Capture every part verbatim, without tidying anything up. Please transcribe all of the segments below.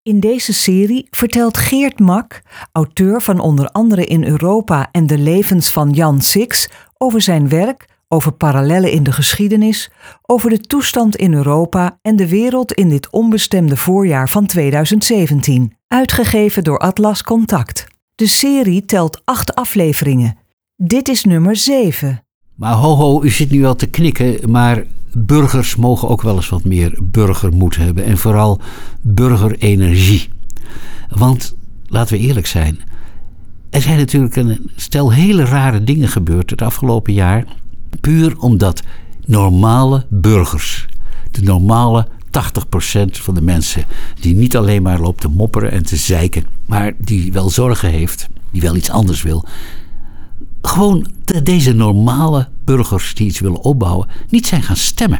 In deze serie vertelt Geert Mak, auteur van onder andere In Europa en de levens van Jan Six, over zijn werk, over parallellen in de geschiedenis, over de toestand in Europa en de wereld in dit onbestemde voorjaar van tweeduizend zeventien, uitgegeven door Atlas Contact. De serie telt acht afleveringen. Dit is nummer zeven. Maar ho ho, u zit nu al te knikken, maar burgers mogen ook wel eens wat meer burgermoed hebben. En vooral burgerenergie. Want, laten we eerlijk zijn, er zijn natuurlijk een stel hele rare dingen gebeurd het afgelopen jaar. Puur omdat normale burgers, de normale tachtig procent van de mensen, die niet alleen maar loopt te mopperen en te zeiken, maar die wel zorgen heeft, die wel iets anders wil, gewoon de, deze normale burgers die iets willen opbouwen, niet zijn gaan stemmen.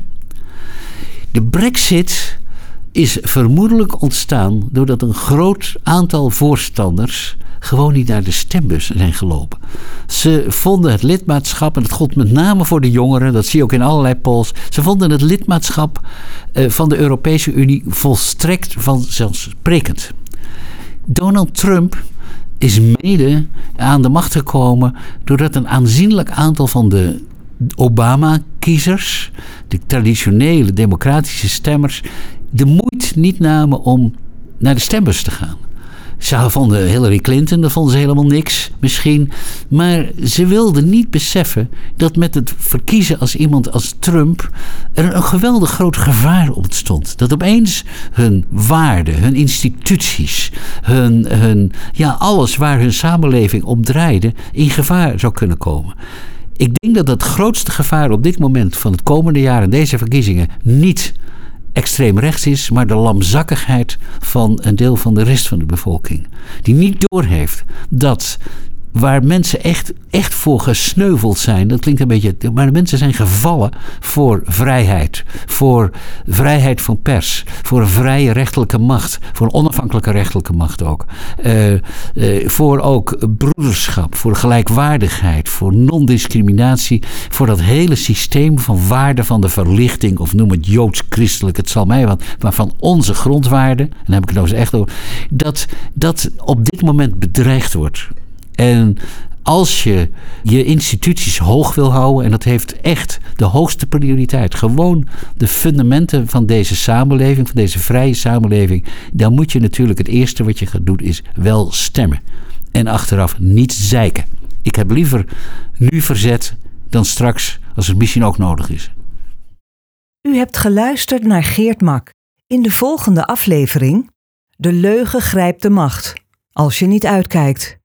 De Brexit is vermoedelijk ontstaan doordat een groot aantal voorstanders gewoon niet naar de stembus zijn gelopen. Ze vonden het lidmaatschap, en dat gold met name voor de jongeren, dat zie je ook in allerlei polls, ze vonden het lidmaatschap uh, van de Europese Unie volstrekt vanzelfsprekend. Donald Trump is mede aan de macht gekomen doordat een aanzienlijk aantal van de Obama-kiezers, de traditionele democratische stemmers, de moeite niet namen om naar de stembus te gaan. Ze vonden Hillary Clinton, dat vonden ze helemaal niks misschien. Maar ze wilden niet beseffen dat met het verkiezen als iemand als Trump er een geweldig groot gevaar ontstond. Dat opeens hun waarden, hun instituties, hun, hun, ja, alles waar hun samenleving op draaide, in gevaar zou kunnen komen. Ik denk dat het grootste gevaar op dit moment van het komende jaar en deze verkiezingen niet extreem rechts is, maar de lamzakkigheid van een deel van de rest van de bevolking. Die niet doorheeft dat waar mensen echt, echt voor gesneuveld zijn, dat klinkt een beetje, maar de mensen zijn gevallen voor vrijheid, voor vrijheid van pers, voor een vrije rechterlijke macht, voor een onafhankelijke rechterlijke macht ook, uh, uh, voor ook broederschap, voor gelijkwaardigheid, voor non-discriminatie, voor dat hele systeem van waarden van de verlichting, of noem het joods-christelijk, het zal mij wat, maar van onze grondwaarden, en daar heb ik het nou eens echt over, dat dat op dit moment bedreigd wordt. En als je je instituties hoog wil houden, en dat heeft echt de hoogste prioriteit, gewoon de fundamenten van deze samenleving, van deze vrije samenleving, dan moet je natuurlijk het eerste wat je gaat doen is wel stemmen. En achteraf niet zeiken. Ik heb liever nu verzet dan straks, als het misschien ook nodig is. U hebt geluisterd naar Geert Mak. In de volgende aflevering: De leugen grijpt de macht, als je niet uitkijkt.